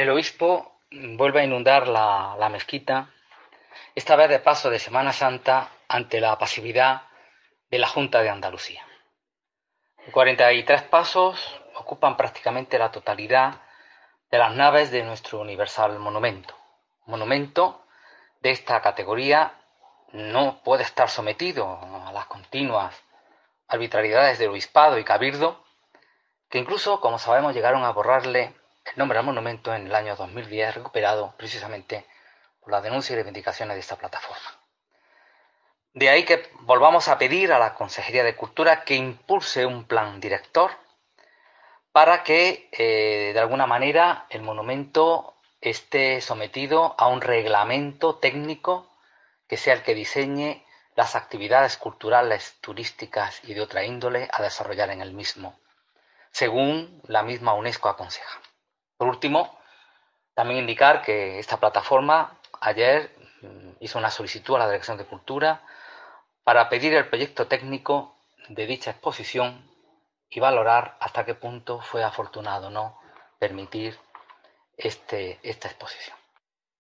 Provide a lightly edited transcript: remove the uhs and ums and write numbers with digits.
El obispo vuelve a inundar la mezquita, esta vez de paso de Semana Santa, ante la pasividad de la Junta de Andalucía. 43 pasos ocupan prácticamente la totalidad de las naves de nuestro universal monumento. Un monumento de esta categoría no puede estar sometido a las continuas arbitrariedades del obispado y cabildo, que incluso, como sabemos, llegaron a borrarle el nombre al monumento en el año 2010, recuperado precisamente por las denuncias y reivindicaciones de esta plataforma. De ahí que volvamos a pedir a la Consejería de Cultura que impulse un plan director para que, de alguna manera, el monumento esté sometido a un reglamento técnico que sea el que diseñe las actividades culturales, turísticas y de otra índole a desarrollar en el mismo, según la misma UNESCO aconseja. Por último, también indicar que esta plataforma ayer hizo una solicitud a la Dirección de Cultura para pedir el proyecto técnico de dicha exposición y valorar hasta qué punto fue afortunado o no permitir esta exposición.